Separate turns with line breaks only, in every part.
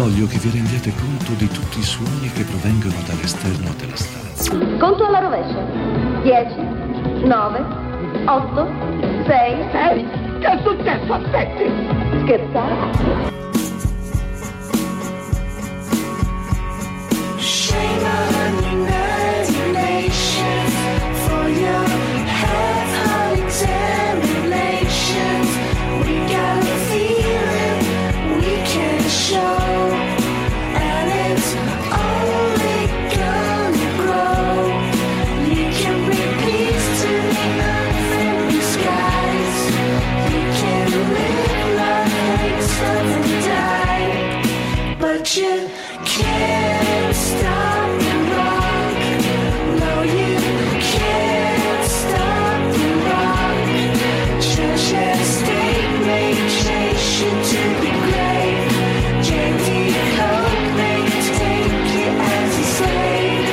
Voglio che vi rendiate conto di tutti i suoni che provengono dall'esterno della stanza.
Conto alla rovescia. 10, 9, 8, 6.
Che è successo? Aspetti!
Scherzate?
Shame on imagination for your half-heart examinations. We got a feeling we can show, and it's only gonna grow. You can bring peace to the unfriendly skies. You can live life, hate, suffer, and die, but you can't stop the rock. No, you can't stop the rock. Church and state may chase you to the grave. JD Coke may take you as a slave.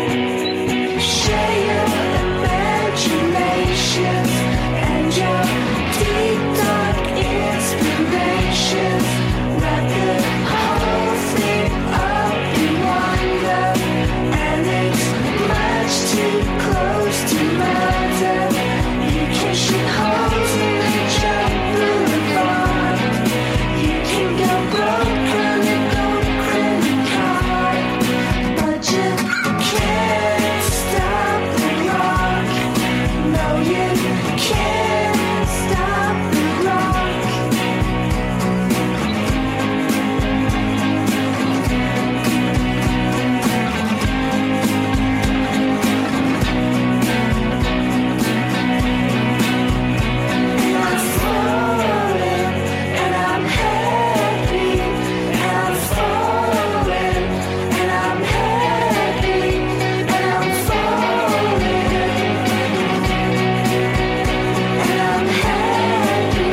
Share your imaginations and your deep dark inspirations. Wrap the whole thing up in wonder, and it's much too close to murder. You can shoot holes in each boulevard. You can go broke on a gold credit card, but you can't stop the rock. No, you can't stop the rock. And I'm falling, and I'm happy. And I'm falling, and I'm happy. And I'm falling, and I'm happy.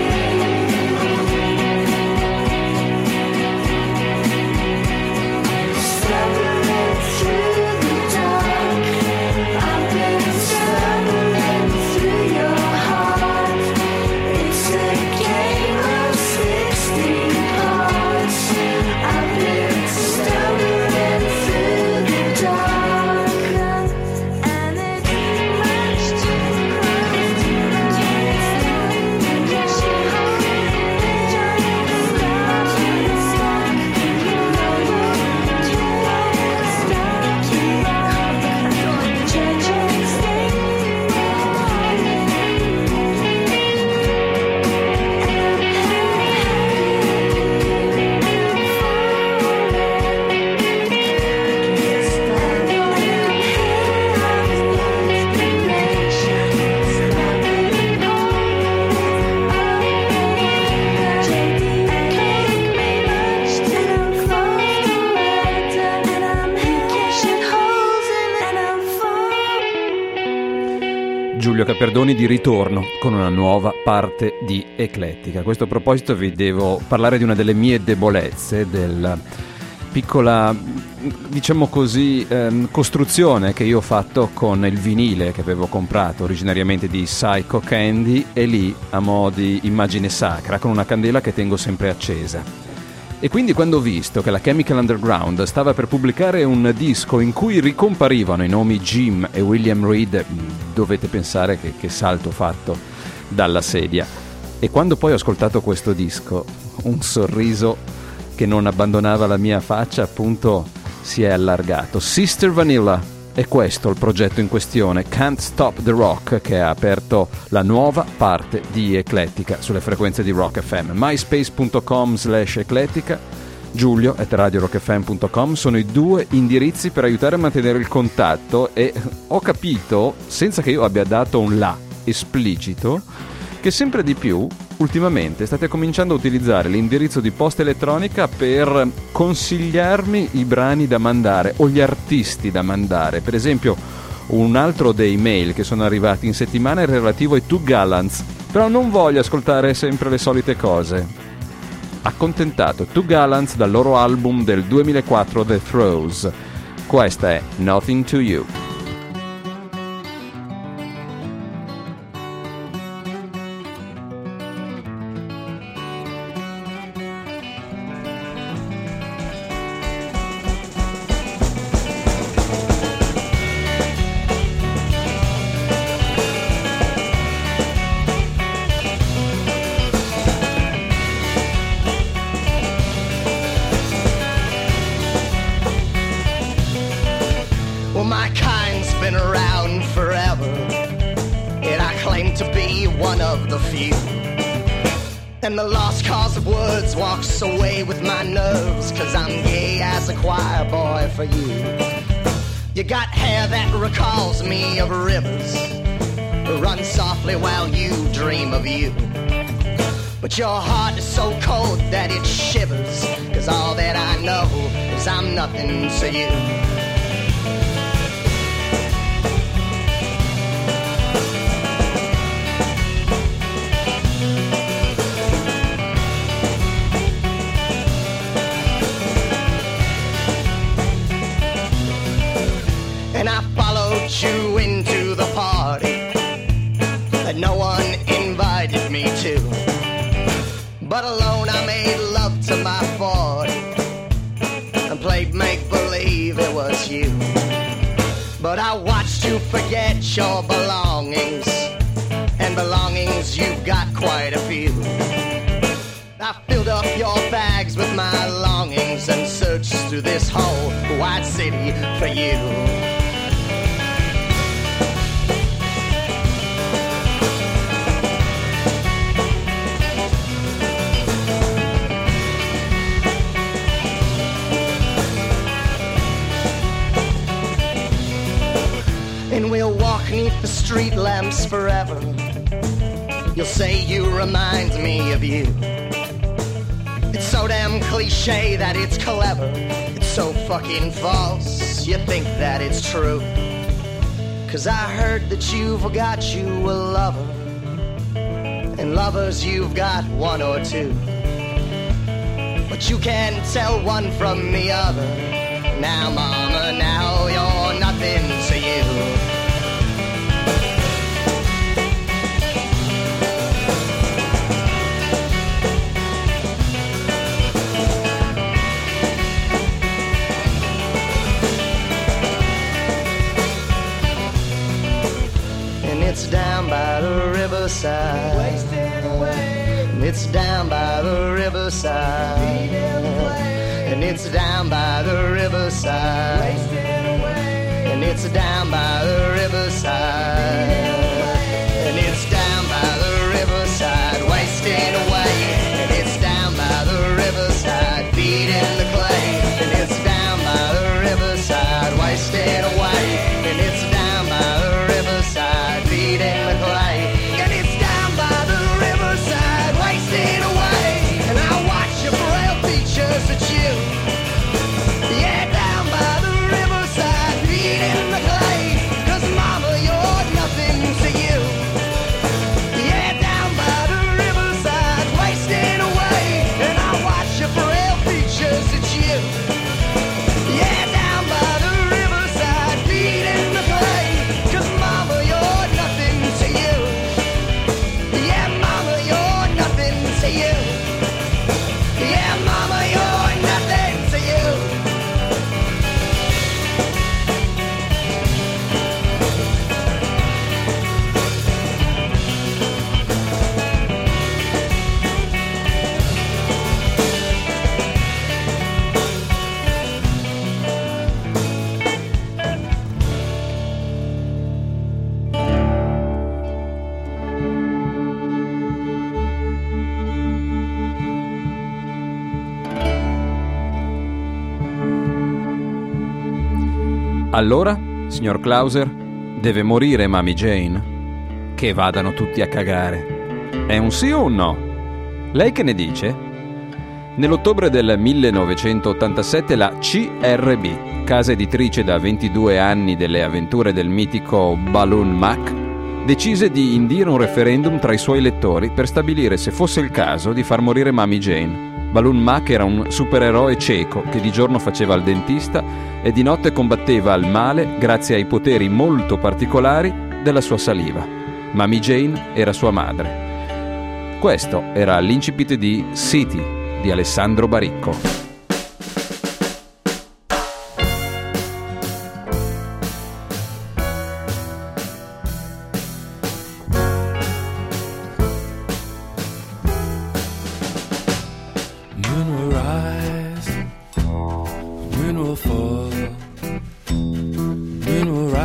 Stumbling through the dark, I've been stumbling through your heart. It's a game of 16 parts. I've been stumbling through the dark, and it's much too close to
Giulio Caperdoni di ritorno con una nuova parte di Eclettica. A questo proposito vi devo parlare di una delle mie debolezze, del piccola, diciamo così, costruzione che io ho fatto con il vinile che avevo comprato originariamente di Psycho Candy, e lì a mo' di immagine sacra con una candela che tengo sempre accesa. E quindi quando ho visto che la Chemical Underground stava per pubblicare un disco in cui ricomparivano i nomi Jim e William Reed, dovete pensare che salto ho fatto dalla sedia. E quando poi ho ascoltato questo disco, un sorriso che non abbandonava la mia faccia appunto si è allargato. Sister Vanilla, è questo il progetto in questione, Can't Stop the Rock, che ha aperto la nuova parte di Eclettica sulle frequenze di Rock FM. myspace.com/eclettica, giulio@radiorockfm.com sono i due indirizzi per aiutare a mantenere il contatto, e ho capito, senza che io abbia dato un là esplicito, che sempre di più ultimamente state cominciando a utilizzare l'indirizzo di posta elettronica per consigliarmi i brani da mandare o gli artisti da mandare. Per esempio, un altro dei mail che sono arrivati in settimana è relativo ai Two Gallants, però non voglio ascoltare sempre le solite cose. Accontentato Two Gallants dal loro album del 2004 The Throws. Questa è Nothing to You.
Well, my kind's been around forever, and I claim to be one of the few. And the lost cause of words walks away with my nerves, 'cause I'm gay as a choir boy for you. You got hair that recalls me of rivers, run softly while you dream of you. But your heart is so cold that it shivers, 'cause all that I know is I'm nothing to you. And I followed you into the party that no one invited me to. But alone I made love to my 40 and played make-believe it was you. But I watched you forget your belongings, and belongings you've got quite a few. I filled up your bags with my longings and searched through this whole wide city for you. And we'll walk 'neath the street lamps forever. You'll say you remind me of you. It's so damn cliche that it's clever. It's so fucking false, you think that it's true. 'Cause I heard that you've got you a lover, and lovers you've got one or two. But you can't tell one from the other. Now mama, now you're nothing to you. It's down by the riverside, wasting away. And it's down by the riverside, and it's down by the riverside, wasting away. And it's down by the riverside, and it's down by the riverside, wasting away. And it's down by the riverside, beating the clay. And it's down by the riverside, wasting away. And it's down by the riverside, beating the clay. And it's down by the riverside, wasting away. And I watch your frail features at you. Yeah, down by the riverside, beating the clay. 'Cause mama, you're nothing to you. Yeah, down by the riverside, wasting away. And I watch your frail features at you. Yeah, down by the riverside, beating the clay. 'Cause mama, you're nothing to you. Yeah, mama, you're nothing to you. Yeah, mama, you're nothing to you.
Allora, signor Clauser, deve morire Mami Jane? Che vadano tutti a cagare. È un sì o un no? Lei che ne dice? Nell'ottobre del 1987 la CRB, casa editrice da 22 anni delle avventure del mitico Balloon Mac, decise di indire un referendum tra i suoi lettori per stabilire se fosse il caso di far morire Mami Jane. Balloon Mac era un supereroe cieco che di giorno faceva il dentista e di notte combatteva il male grazie ai poteri molto particolari della sua saliva. Mami Jane era sua madre. Questo era l'incipit di City di Alessandro Baricco.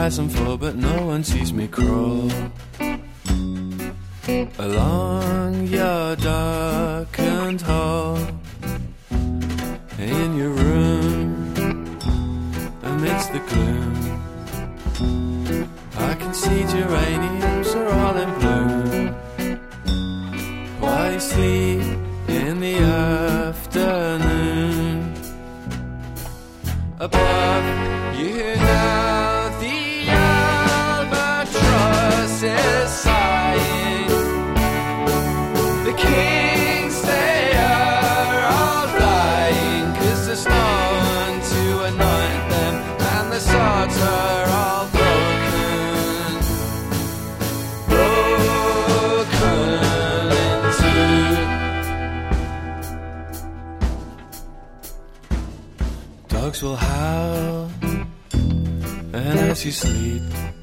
rise and fall, but no one sees me crawl along your darkened hall. In your room, amidst the gloom, I can see geraniums are all in bloom. While you sleep in the afternoon, above you now the albatross is sighing. The kings they are all flying, 'cause there's no one to anoint them, and the swords are all broken into. Dogs will howl, and as you sleep,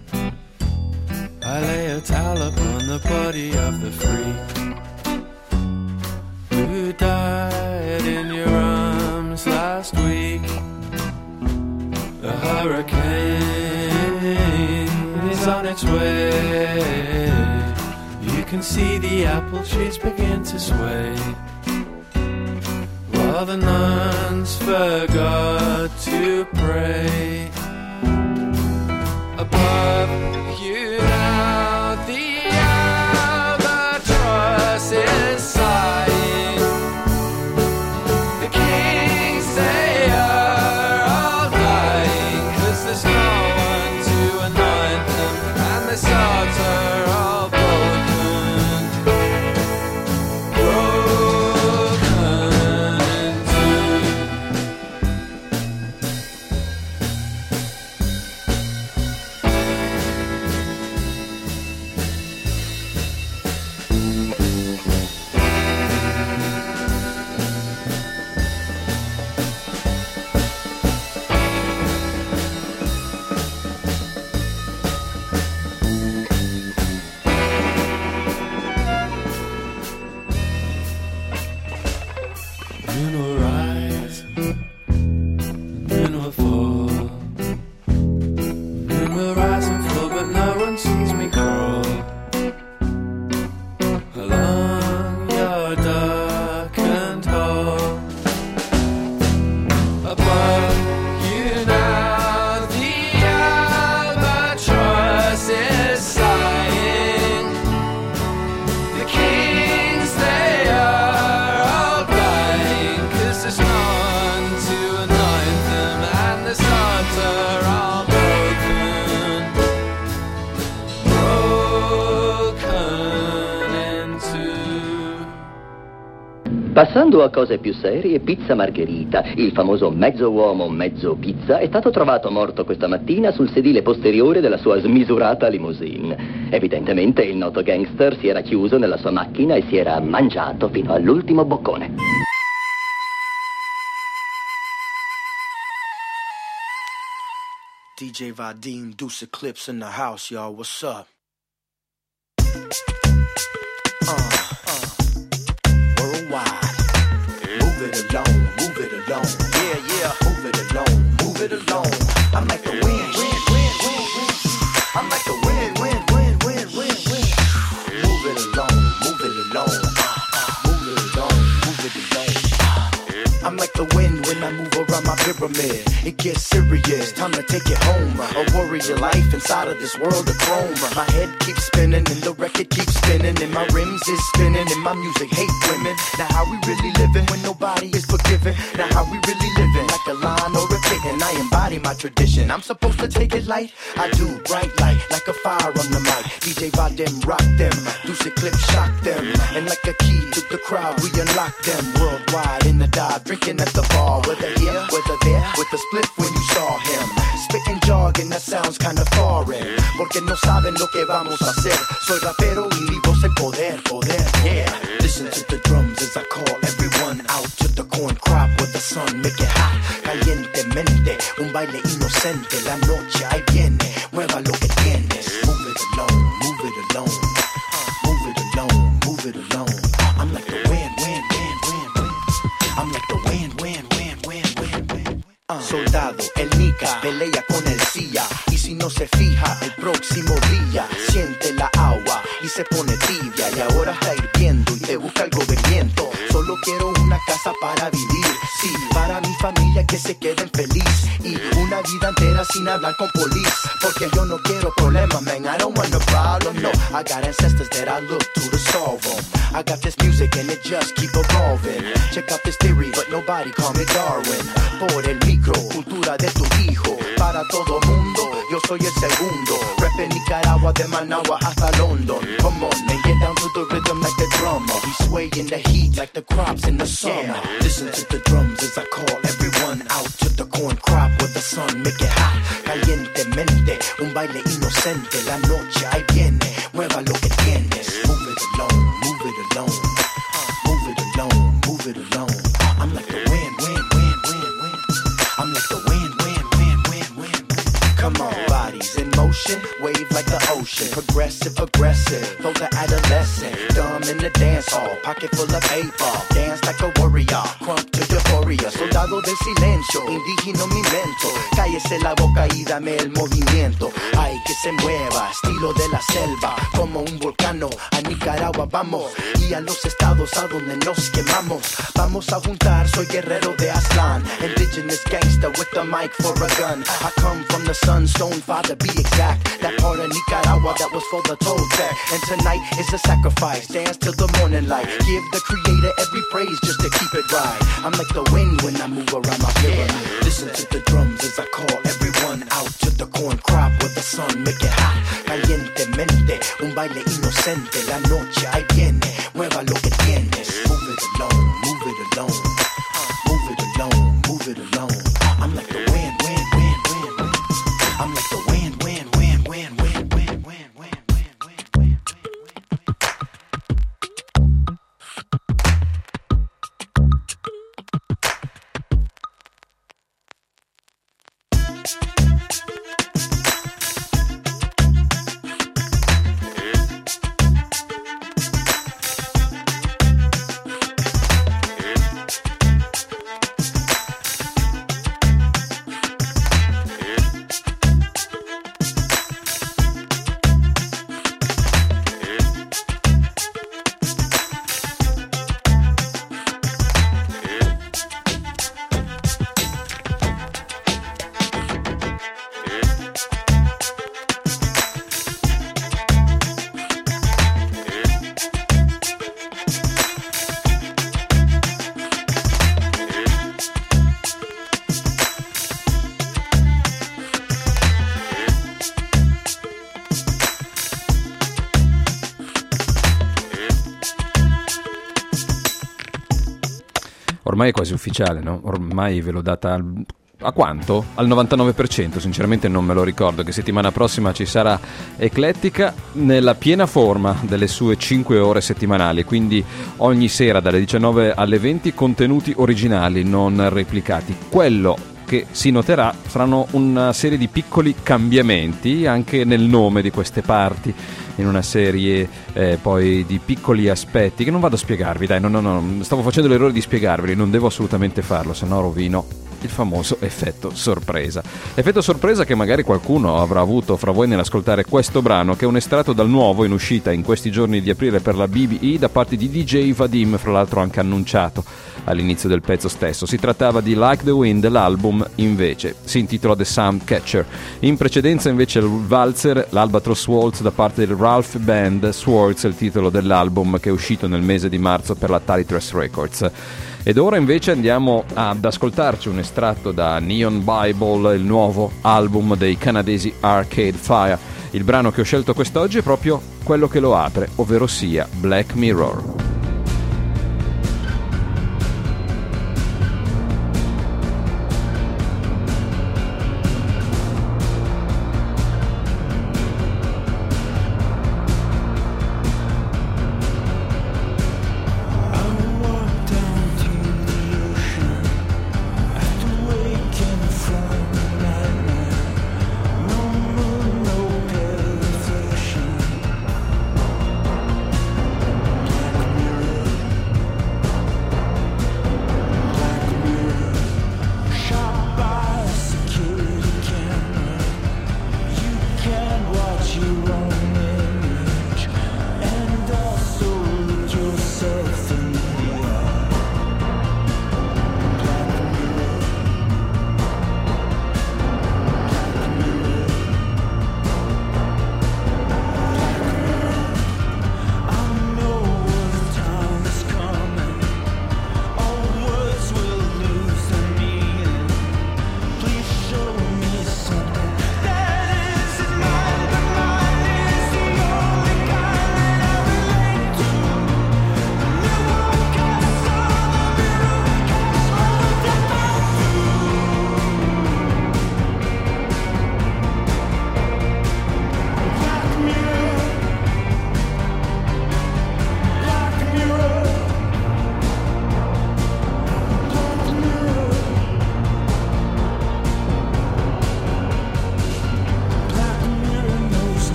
I lay a towel upon the body of the freak who died in your arms last week. A hurricane is on its way. You can see the apple trees begin to sway, while the nuns forgot to pray. Above you now the albatross is sighing. The kings they are all dying, 'cause there's no one to anoint them, and the swords are all broken moon will rise, moon will fall. Moon will rise and fall, but no one sees me crawl along your darkened hall. Above you now the albatross is sighing. The kings they are all dying, 'cause there's no one to anoint them, and the swords are all broken into.
Passando a cose più serie, Pizza Margherita, il famoso mezzo uomo, mezzo pizza, è stato trovato morto questa mattina sul sedile posteriore della sua smisurata limousine. Evidentemente il noto gangster si era chiuso nella sua macchina e si era mangiato fino all'ultimo boccone.
DJ Vadim, Deuce Eclipse in the house, y'all. What's up? Worldwide. Move it along, move it along. Yeah, yeah. Move it along, move it along. I'm like the wind, wind, wind, wind, wind. I'm like the wind, wind, wind, wind, wind, wind. Move it along, move it along. Move it along, move it along. I'm like the wind when I move around my pyramid. It gets serious, time to take it home. A warrior life inside of this world of chrome. My head keeps spinning and the record keeps spinning, and my rims is spinning and my music hate women. Now how we really living when nobody is forgiven? Now how we really living? Like a line or a kitten, I embody my tradition. I'm supposed to take it light, I do bright light, like a fire on the mic. DJ Vadim rock them, Deuce Eclipse shock them, and like a key to the crowd we unlock them. Worldwide in the dive, drinking at the bar, whether here, whether there, with the split when you saw him. Spitting jargon that sounds kinda foreign, porque no saben lo que vamos a hacer. Soy rapero y mi voz es poder, poder, yeah. Listen to the drums as I call everyone out to the corn crop where the sun make it hot. Calientemente, un baile inocente, la noche ahí viene, mueva lo que tienes. Move it alone, move it alone. Move it alone, move it alone. I'm like the wind, wind, wind, wind, wind. I'm like the wind, wind, wind, wind, wind, wind. Soldado, el Nika, pelea con el CIA. Y si no no se fija el próximo día. Siente la agua y se pone tibia. Y ahora está hirviendo y te busca algo de viento. Solo quiero una casa para vivir, sí, para mi familia que se queden feliz. Y una vida entera sin hablar con police. Porque yo no quiero problemas, man, I don't want no problem, no. I got ancestors that I look to solve them. I got this music and it just keep evolving. Check out this theory, but nobody call me Darwin. Por el micro, cultura de tu hijo. Para todo mundo, yo soy el segundo. Rep en Nicaragua, de Managua hasta London. Come on, and get down to the rhythm like the drummer. We sway in the heat like the crops in the summer. Listen to the drums as I call everyone out to the corn crop where the sun make it hot. Calientemente, un baile inocente. La noche ahí viene, mueva lo que tienes. Move it alone, move it alone. Move it alone, move it alone. I'm like the wind, wind, wind, wind, wind. I'm like the wind, wind, wind, wind, wind. Come on, bodies in motion, wave like the ocean. Progressive, aggressive, throw the adolescent. Dumb in the dance hall, pocket full of paper. Dance like a warrior, crunk to euphoria. Soldado del silencio, indígena mi mento. Cállese la boca y dame el movimiento. Ay, que se mueva, estilo de la selva. Como un volcano, a Nicaragua vamos. Y a los estados a donde nos quemamos. Vamos a juntar, soy guerrero de Aztlán. Indigenous gangster with the mic for a gun. I come from the sunstone, father be exact. That part of Nicaragua that was for the Toltec. And tonight is a sacrifice, dance till the morning light. Give the creator every praise just to keep it right. I'm like the wind when I move around my pyramid. Listen to the drums as I call everyone out to the corn crop where the sun make it hot. Calientemente, un baile inocente. La noche ahí viene, mueva lo que tienes. Move it alone, move it alone. Move it alone, move it alone. I'm like the wind, wind, wind, wind, wind. I'm like the wind, wind, wind, wind, wind, wind, wind, wind, wind, wind, wind.
Ormai è quasi ufficiale, no? Ormai ve l'ho data a quanto? Al 99%, sinceramente non me lo ricordo, che settimana prossima ci sarà Eclettica nella piena forma delle sue 5 ore settimanali, quindi ogni sera dalle 19 alle 20 contenuti originali, non replicati. Quello che si noterà saranno una serie di piccoli cambiamenti anche nel nome di queste parti, in una serie poi di piccoli aspetti che non vado a spiegarvi, dai, no, stavo facendo l'errore di spiegarveli, non devo assolutamente farlo, se no rovino il famoso effetto sorpresa. Effetto sorpresa che magari qualcuno avrà avuto fra voi nell'ascoltare questo brano, che è un estratto dal nuovo in uscita in questi giorni di aprile per la BBE da parte di DJ Vadim, fra l'altro anche annunciato all'inizio del pezzo stesso. Si trattava di Like the Wind, l'album invece si intitola The Soundcatcher. In precedenza invece il Walzer, l'Albatross Waltz da parte del Ralph Band, Swords è il titolo dell'album che è uscito nel mese di marzo per la Talitress Records. Ed ora invece andiamo ad ascoltarci un estratto da Neon Bible, il nuovo album dei canadesi Arcade Fire. Il brano che ho scelto quest'oggi è proprio quello che lo apre, ovvero sia Black Mirror.
Black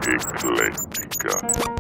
Eclettica.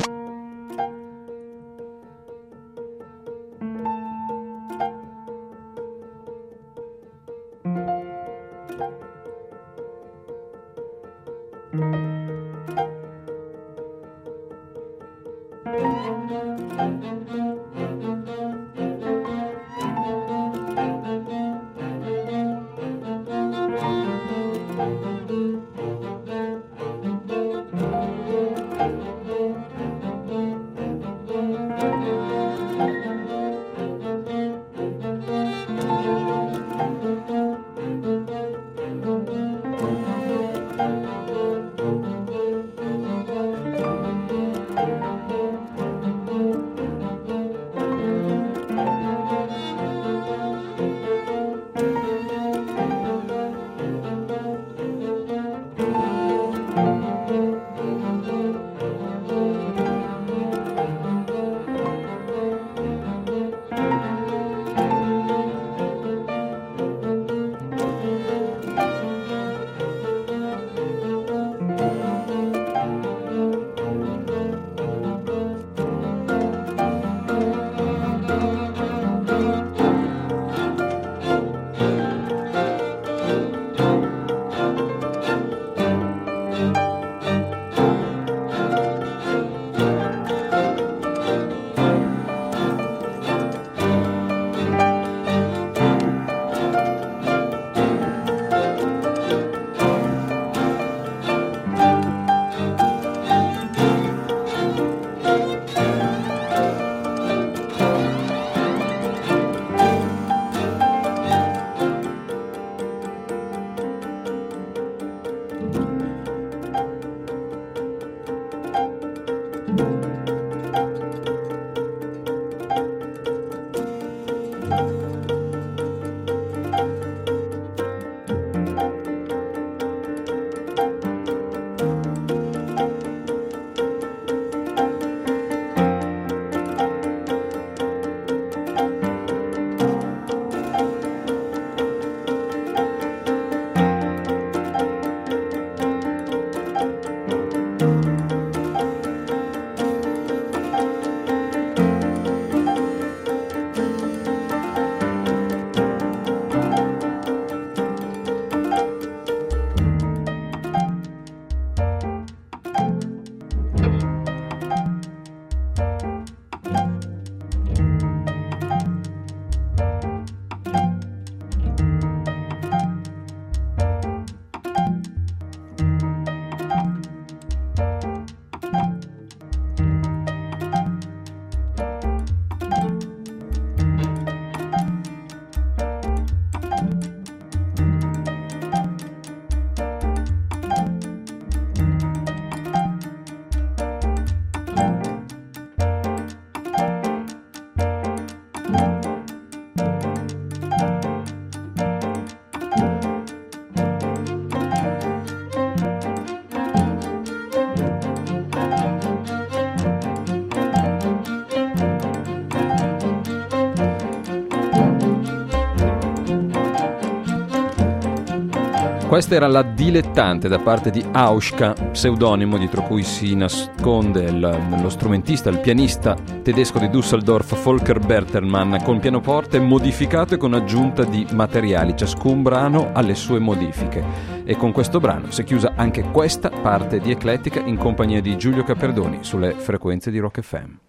Questa era La Dilettante da parte di Auschka, pseudonimo dietro cui si nasconde lo strumentista, il pianista tedesco di Düsseldorf Volker Bertelmann, con pianoforte modificato e con aggiunta di materiali. Ciascun brano ha le sue modifiche. E con questo brano si è chiusa anche questa parte di Eclettica in compagnia di Giulio Caperdoni sulle frequenze di Rock FM.